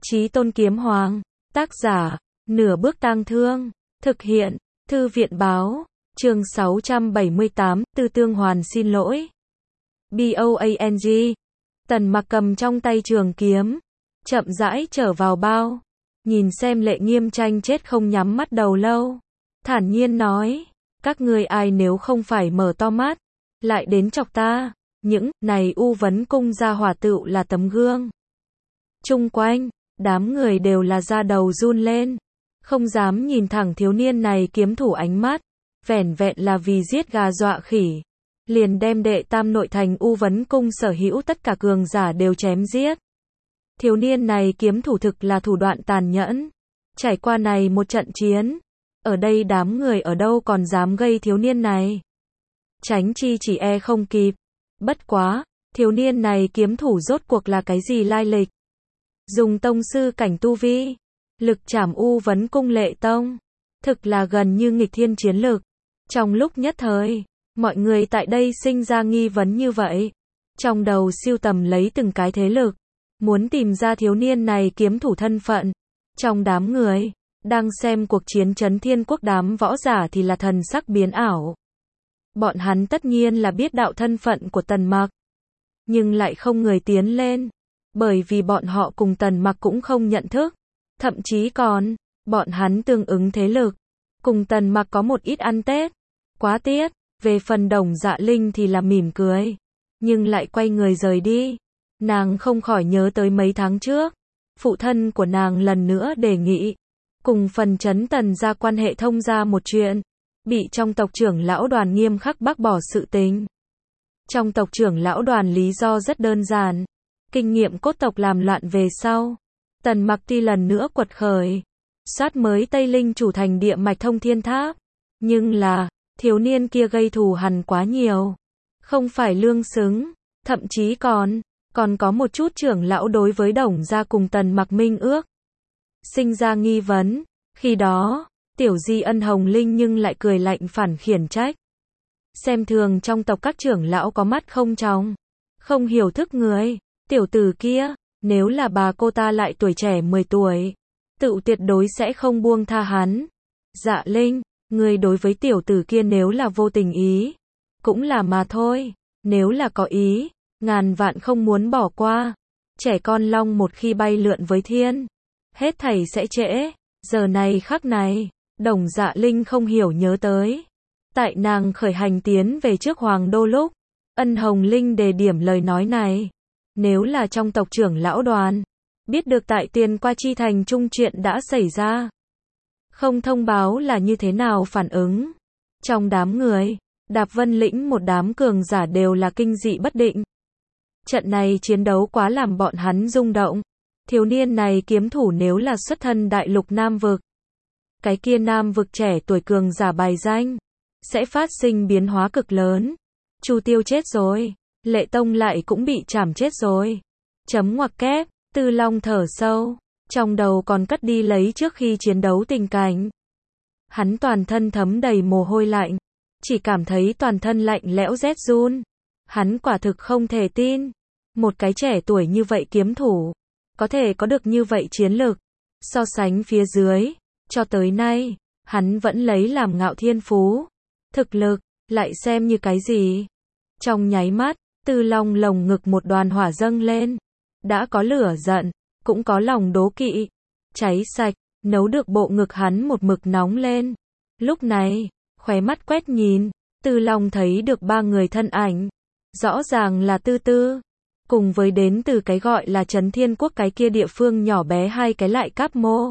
Chí Tôn Kiếm Hoàng, tác giả, Nửa Bước Tang Thương, thực hiện, Thư viện báo, chương 678, Tư Tương Hoàn xin lỗi. BOANG, Tần Mặc cầm trong tay trường kiếm, chậm rãi trở vào bao, nhìn xem Lệ Nghiêm Tranh chết không nhắm mắt đầu lâu, thản nhiên nói, các ngươi ai nếu không phải mở to mắt, lại đến chọc ta, những này U Vấn Cung gia hỏa tựu là tấm gương. Chung quanh, đám người đều là da đầu run lên, không dám nhìn thẳng thiếu niên này kiếm thủ ánh mắt, vẻn vẹn là vì giết gà dọa khỉ, liền đem đệ tam nội thành U Vấn Cung sở hữu tất cả cường giả đều chém giết. Thiếu niên này kiếm thủ thực là thủ đoạn tàn nhẫn, trải qua này một trận chiến, ở đây đám người ở đâu còn dám gây thiếu niên này. Tránh chi chỉ e không kịp, bất quá, thiếu niên này kiếm thủ rốt cuộc là cái gì lai lịch? Dùng tông sư cảnh tu vi, lực trảm U Vấn Cung Lệ Tông, thực là gần như nghịch thiên chiến lực. Trong lúc nhất thời, mọi người tại đây sinh ra nghi vấn như vậy, trong đầu siêu tầm lấy từng cái thế lực, muốn tìm ra thiếu niên này kiếm thủ thân phận. Trong đám người, đang xem cuộc chiến Chấn Thiên Quốc đám võ giả thì là thần sắc biến ảo. Bọn hắn tất nhiên là biết đạo thân phận của Tần Mặc, nhưng lại không người tiến lên, bởi vì bọn họ cùng Tần Mặc cũng không nhận thức, thậm chí còn, bọn hắn tương ứng thế lực, cùng Tần Mặc có một ít ăn Tết. Quá tiếc, về phần Đồng Dạ Linh thì là mỉm cười, nhưng lại quay người rời đi. Nàng không khỏi nhớ tới mấy tháng trước, phụ thân của nàng lần nữa đề nghị, cùng phần Trấn Tần gia quan hệ thông ra một chuyện, bị trong tộc trưởng lão đoàn nghiêm khắc bác bỏ sự tình. Trong tộc trưởng lão đoàn lý do rất đơn giản, kinh nghiệm cốt tộc làm loạn về sau, Tần Mặc tuy lần nữa quật khởi, sát mới Tây Linh chủ thành địa mạch thông thiên tháp, nhưng là, thiếu niên kia gây thù hằn quá nhiều, không phải lương xứng, thậm chí còn có một chút trưởng lão đối với Đồng gia cùng Tần Mặc minh ước. Sinh ra nghi vấn, khi đó, tiểu di Ân Hồng Linh nhưng lại cười lạnh phản khiển trách. Xem thường trong tộc các trưởng lão có mắt không tròng, không hiểu thức người, tiểu tử kia, nếu là bà cô ta lại tuổi trẻ 10 tuổi, tự tuyệt đối sẽ không buông tha hắn. Dạ Linh, người đối với tiểu tử kia nếu là vô tình ý, cũng là mà thôi, nếu là có ý, ngàn vạn không muốn bỏ qua. Trẻ con long một khi bay lượn với thiên, hết thảy sẽ trễ. Giờ này khắc này, Đồng Dạ Linh không hiểu nhớ tới, tại nàng khởi hành tiến về trước Hoàng Đô lúc, Ân Hồng Linh đề điểm lời nói này. Nếu là trong tộc trưởng lão đoàn, biết được tại Tiền Qua Chi Thành trung chuyện đã xảy ra, không thông báo là như thế nào phản ứng. Trong đám người, Đạp Vân Lĩnh một đám cường giả đều là kinh dị bất định. Trận này chiến đấu quá làm bọn hắn rung động. Thiếu niên này kiếm thủ nếu là xuất thân đại lục Nam Vực, cái kia Nam Vực trẻ tuổi cường giả bài danh, sẽ phát sinh biến hóa cực lớn. Chu Tiêu chết rồi, Lệ Tông lại cũng bị trảm chết rồi. Chấm ngoặc kép, Tư Long thở sâu, trong đầu còn cất đi lấy trước khi chiến đấu tình cảnh. Hắn toàn thân thấm đầy mồ hôi lạnh, chỉ cảm thấy toàn thân lạnh lẽo rét run. Hắn quả thực không thể tin, một cái trẻ tuổi như vậy kiếm thủ, có thể có được như vậy chiến lực. So sánh phía dưới, cho tới nay, hắn vẫn lấy làm ngạo thiên phú. Thực lực, lại xem như cái gì? Trong nháy mắt, Tư Long lồng ngực một đoàn hỏa dâng lên. Đã có lửa giận, cũng có lòng đố kỵ. Cháy sạch, nấu được bộ ngực hắn một mực nóng lên. Lúc này, khóe mắt quét nhìn, Tư Long thấy được ba người thân ảnh. Rõ ràng là Tư Tư, cùng với đến từ cái gọi là Chấn Thiên Quốc cái kia địa phương nhỏ bé hai cái lại cáp mô.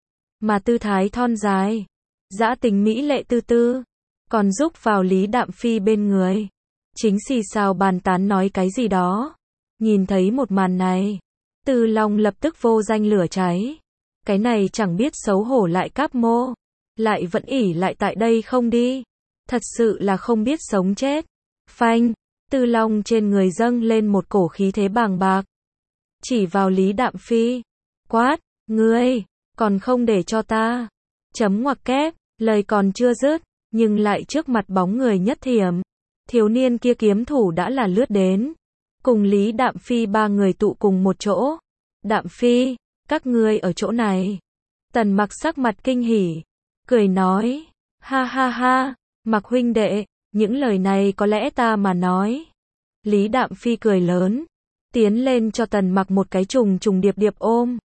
Mà tư thái thon dài, dã tình mỹ lệ Tư Tư, còn giúp vào Lý Đạm Phi bên người. Chính xì xào bàn tán nói cái gì đó. Nhìn thấy một màn này, Tư Long lập tức vô danh lửa cháy. Cái này chẳng biết xấu hổ lại cáp mô, lại vẫn ỉ lại tại đây không đi. Thật sự là không biết sống chết. Phanh, Tư Long trên người dâng lên một cổ khí thế bàng bạc. Chỉ vào Lý Đạm Phi, quát, ngươi, còn không để cho ta. Chấm ngoặc kép, lời còn chưa dứt, nhưng lại trước mặt bóng người nhất thiểm. Thiếu niên kia kiếm thủ đã là lướt đến, cùng Lý Đạm Phi ba người tụ cùng một chỗ. Đạm Phi, Các ngươi ở chỗ này. Tần Mặc sắc mặt kinh hỉ, cười nói, ha ha ha, Mặc huynh đệ, những lời này có lẽ ta mà nói. Lý Đạm Phi cười lớn, tiến lên cho Tần Mặc một cái trùng trùng điệp điệp ôm.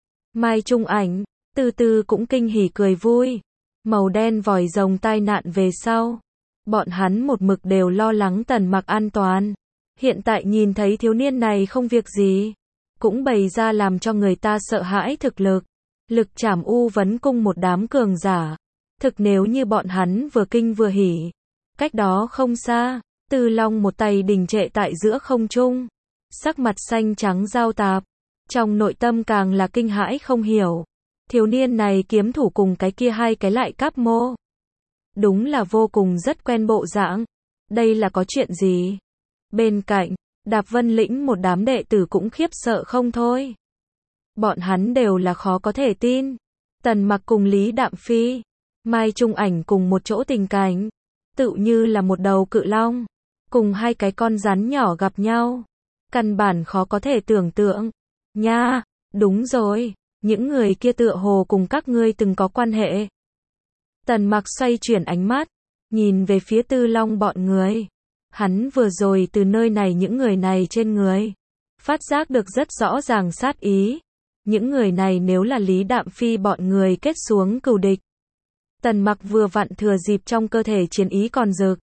Mai Trung Ảnh, từ từ cũng kinh hỉ cười vui. Màu đen vòi rồng tai nạn về sau. Bọn hắn một mực đều lo lắng Tần Mặc an toàn. Hiện tại nhìn thấy thiếu niên này không việc gì, cũng bày ra làm cho người ta sợ hãi thực lực. Lực trảm U Vấn Cung một đám cường giả. Thực nếu như bọn hắn vừa kinh vừa hỉ. Cách đó không xa, Tư Long một tay đình trệ tại giữa không trung. Sắc mặt xanh trắng giao tạp. Trong nội tâm càng là kinh hãi không hiểu. Thiếu niên này kiếm thủ cùng cái kia hai cái lại cáp mô. Đúng là vô cùng rất quen bộ dạng. Đây là có chuyện gì? Bên cạnh, Đạp Vân Lĩnh một đám đệ tử cũng khiếp sợ không thôi. Bọn hắn đều là khó có thể tin. Tần Mặc cùng Lý Đạm Phi, Mai Trung Ảnh cùng một chỗ tình cảnh, tự như là một đầu cự long, cùng hai cái con rắn nhỏ gặp nhau. Căn bản khó có thể tưởng tượng. Nha, đúng rồi, những người kia tựa hồ cùng các ngươi từng có quan hệ. Tần Mặc xoay chuyển ánh mắt, nhìn về phía Tư Long bọn người. Hắn vừa rồi từ nơi này những người này trên người, phát giác được rất rõ ràng sát ý. Những người này nếu là Lý Đạm Phi bọn người kết xuống cừu địch. Tần Mặc vừa vặn thừa dịp trong cơ thể chiến ý còn rực,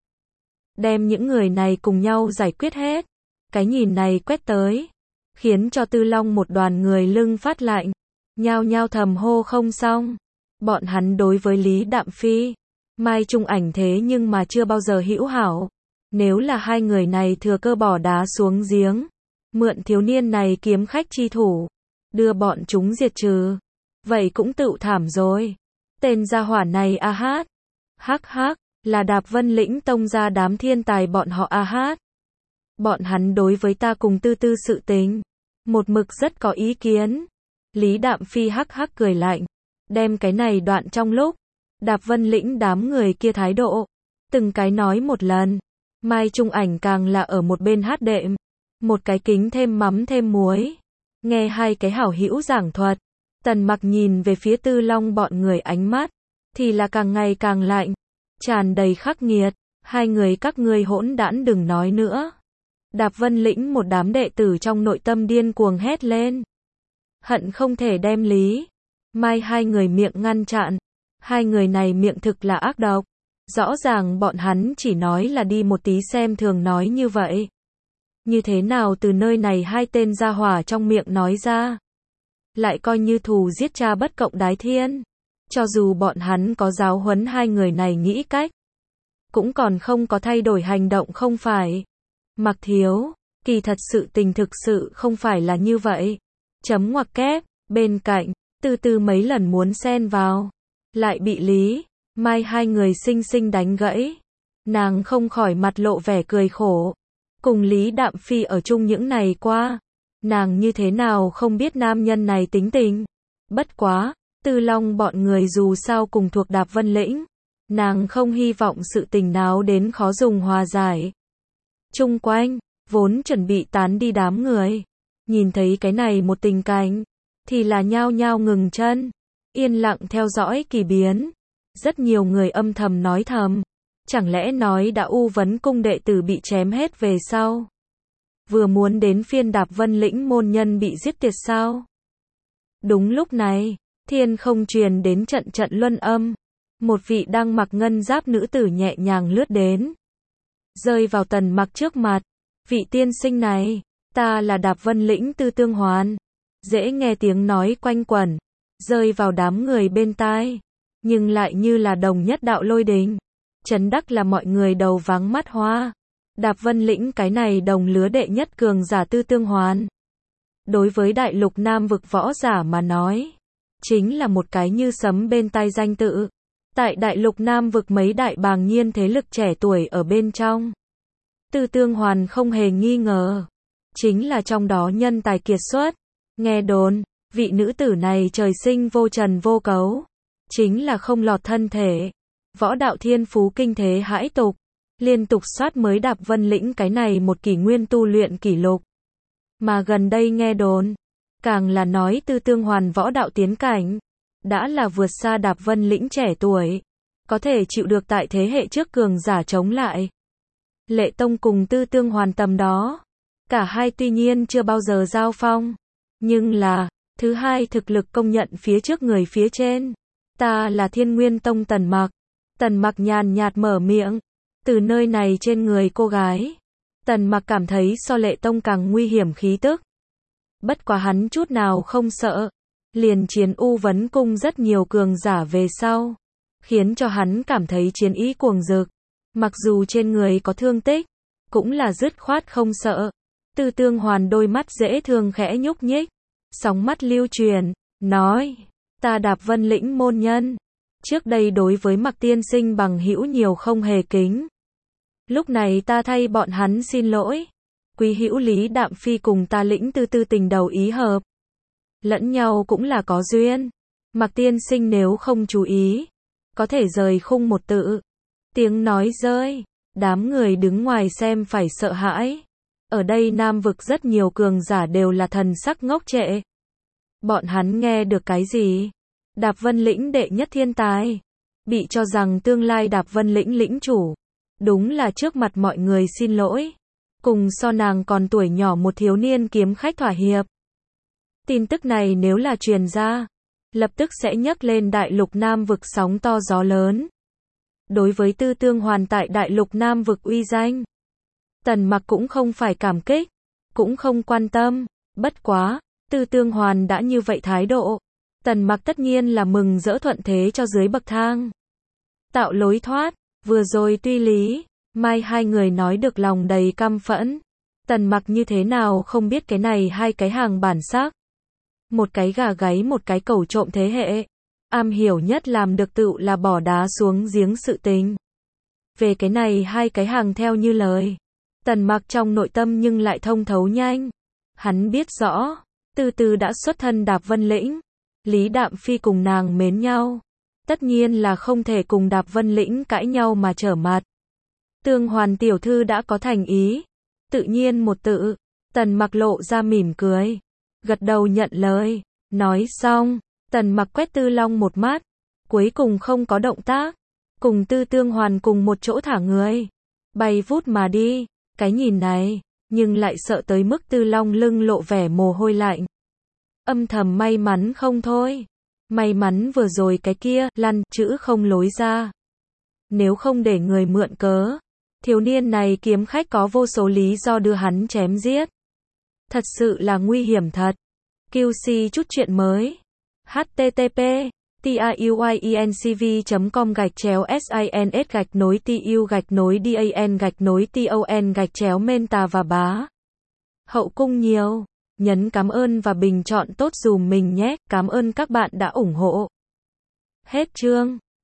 đem những người này cùng nhau giải quyết hết. Cái nhìn này quét tới, khiến cho Tư Long một đoàn người lưng phát lạnh, nhao nhao thầm hô không xong. Bọn hắn đối với Lý Đạm Phi, Mai Trung Ảnh thế nhưng mà chưa bao giờ hữu hảo. Nếu là hai người này thừa cơ bỏ đá xuống giếng, mượn thiếu niên này kiếm khách chi thủ, đưa bọn chúng diệt trừ, vậy cũng tựu thảm rồi. Tên gia hỏa này a hát, hắc hắc, là Đạp Vân Lĩnh tông ra đám thiên tài bọn họ a hát. Bọn hắn đối với ta cùng tư tư sự tình, một mực rất có ý kiến. Lý Đạm Phi hắc hắc cười lạnh, đem cái này đoạn trong lúc Đạp Vân Lĩnh đám người kia thái độ, từng cái nói một lần. Mai Trung Ảnh càng là ở một bên hát đệm, một cái kính thêm mắm thêm muối. Nghe hai cái hảo hữu giảng thuật, Tần Mặc nhìn về phía Tư Long bọn người ánh mắt, thì là càng ngày càng lạnh, tràn đầy khắc nghiệt. Hai người các ngươi hỗn đản đừng nói nữa. Đạp Vân Lĩnh một đám đệ tử trong nội tâm điên cuồng hét lên, hận không thể đem Lý Mai hai người miệng ngăn chặn. Hai người này miệng thực là ác độc. Rõ ràng bọn hắn chỉ nói là đi một tí xem thường nói như vậy. Như thế nào từ nơi này hai tên gia hỏa trong miệng nói ra, lại coi như thù giết cha bất cộng đái thiên. Cho dù bọn hắn có giáo huấn hai người này nghĩ cách, cũng còn không có thay đổi hành động không phải. Mặc thiếu, kỳ thật sự tình thực sự không phải là như vậy. Chấm ngoặc kép, bên cạnh, từ từ mấy lần muốn xen vào, lại bị Lý Mai hai người xinh xinh đánh gãy. Nàng không khỏi mặt lộ vẻ cười khổ. Cùng Lý Đạm Phi ở chung những ngày qua, nàng như thế nào không biết nam nhân này tính tình. Bất quá, Tư Long bọn người dù sao cùng thuộc Đạp Vân Lĩnh, nàng không hy vọng sự tình náo đến khó dùng hòa giải. Chung quanh, vốn chuẩn bị tán đi đám người, nhìn thấy cái này một tình cảnh, thì là nhao nhao ngừng chân, yên lặng theo dõi kỳ biến. Rất nhiều người âm thầm nói thầm, chẳng lẽ nói đã U Vấn Cung đệ tử bị chém hết về sau, vừa muốn đến phiên Đạp Vân Lĩnh môn nhân bị giết tiệt sao? Đúng lúc này, thiên không truyền đến trận trận luân âm, một vị đang mặc ngân giáp nữ tử nhẹ nhàng lướt đến, rơi vào Tần Mặc trước mặt. Vị tiên sinh này, ta là Đạp Vân Lĩnh Tư Tương Hoàn. Dễ nghe tiếng nói quanh quẩn, rơi vào đám người bên tai, nhưng lại như là đồng nhất đạo lôi đình, chấn đắc là mọi người đầu váng mắt hoa. Đạp Vân Lĩnh cái này đồng lứa đệ nhất cường giả Tư Tương Hoàn, đối với đại lục Nam vực võ giả mà nói, chính là một cái như sấm bên tai danh tự. Tại đại lục Nam vực mấy đại bàng nhiên thế lực trẻ tuổi ở bên trong, Tư Tương Hoàn không hề nghi ngờ, chính là trong đó nhân tài kiệt xuất. Nghe đồn, vị nữ tử này trời sinh vô trần vô cấu, chính là không lọt thân thể, võ đạo thiên phú kinh thế hãi tục, liên tục soát mới Đạp Vân Lĩnh cái này một kỷ nguyên tu luyện kỷ lục. Mà gần đây nghe đồn, Càng là nói Tư Tương Hoàn võ đạo tiến cảnh, đã là vượt xa Đạp Vân Lĩnh trẻ tuổi, có thể chịu được tại thế hệ trước cường giả chống lại. Lệ Tông cùng Tư Tương Hoàn tầm đó, cả hai tuy nhiên chưa bao giờ giao phong, nhưng là, thứ hai thực lực công nhận phía trước người phía trên. Ta là Thiên Nguyên Tông Tần Mặc. Tần Mặc nhàn nhạt mở miệng. Từ nơi này trên người cô gái, Tần Mặc cảm thấy so Lệ Tông càng nguy hiểm khí tức. Bất quá hắn chút nào không sợ. Liền chiến U Vấn Cung rất nhiều cường giả về sau, khiến cho hắn cảm thấy chiến ý cuồng rực. Mặc dù trên người có thương tích, cũng là dứt khoát không sợ. Tư Tương Hoàn đôi mắt dễ thương khẽ nhúc nhích, sóng mắt lưu truyền, nói, ta Đạp Vân Lĩnh môn nhân, trước đây đối với Mặc tiên sinh bằng hữu nhiều không hề kính. Lúc này ta thay bọn hắn xin lỗi. Quý hữu Lý Đạm Phi cùng ta Lĩnh Tư Tư tình đầu ý hợp, lẫn nhau cũng là có duyên. Mặc tiên sinh nếu không chú ý, có thể rời khung một tự. Tiếng nói rơi, đám người đứng ngoài xem phải sợ hãi. Ở đây Nam vực rất nhiều cường giả đều là thần sắc ngốc trệ. Bọn hắn nghe được cái gì? Đạp Vân Lĩnh đệ nhất thiên tài, bị cho rằng tương lai Đạp Vân Lĩnh lĩnh chủ. Đúng là trước mặt mọi người xin lỗi. Cùng so nàng còn tuổi nhỏ một thiếu niên kiếm khách thỏa hiệp. Tin tức này nếu là truyền ra, lập tức sẽ nhấc lên đại lục Nam vực sóng to gió lớn. Đối với Tư Tương Hoàn tại đại lục Nam vực uy danh, Tần Mặc cũng không phải cảm kích, cũng không quan tâm. Bất quá, Tư Tương Hoàn đã như vậy thái độ, Tần Mặc tất nhiên là mừng rỡ thuận thế cho dưới bậc thang. Tạo lối thoát, vừa rồi tuy Lý, Mai hai người nói được lòng đầy căm phẫn. Tần Mặc như thế nào không biết cái này hai cái hàng bản sắc. Một cái gà gáy một cái cẩu trộm thế hệ. Am hiểu nhất làm được tự là bỏ đá xuống giếng sự tình. Về cái này hai cái hàng theo như lời, Tần Mặc trong nội tâm nhưng lại thông thấu nhanh. Hắn biết rõ, Tư Tư đã xuất thân Đạp Vân Lĩnh, Lý Đạm Phi cùng nàng mến nhau, tất nhiên là không thể cùng Đạp Vân Lĩnh cãi nhau mà trở mặt. Tương Hoàn tiểu thư đã có thành ý, tự nhiên một tự. Tần Mặc lộ ra mỉm cười, gật đầu nhận lời. Nói xong, Tần Mặc quét Tư Long một mắt, cuối cùng không có động tác, cùng Tư Tương Hoàn cùng một chỗ thả người, bay vút mà đi. Cái nhìn này, nhưng lại sợ tới mức Tư Long lưng lộ vẻ mồ hôi lạnh. Âm thầm may mắn không thôi. May mắn vừa rồi cái kia, lăn, chữ không lối ra. Nếu không để người mượn cớ, thiếu niên này kiếm khách có vô số lý do đưa hắn chém giết. Thật sự là nguy hiểm thật. QC chút chuyện mới. http://tiyuincv.com/sins-tu-dan-ton-menta và bá. Hậu cung nhiều. Nhấn cảm ơn và bình chọn tốt dùm mình nhé. Cảm ơn các bạn đã ủng hộ. Hết chương.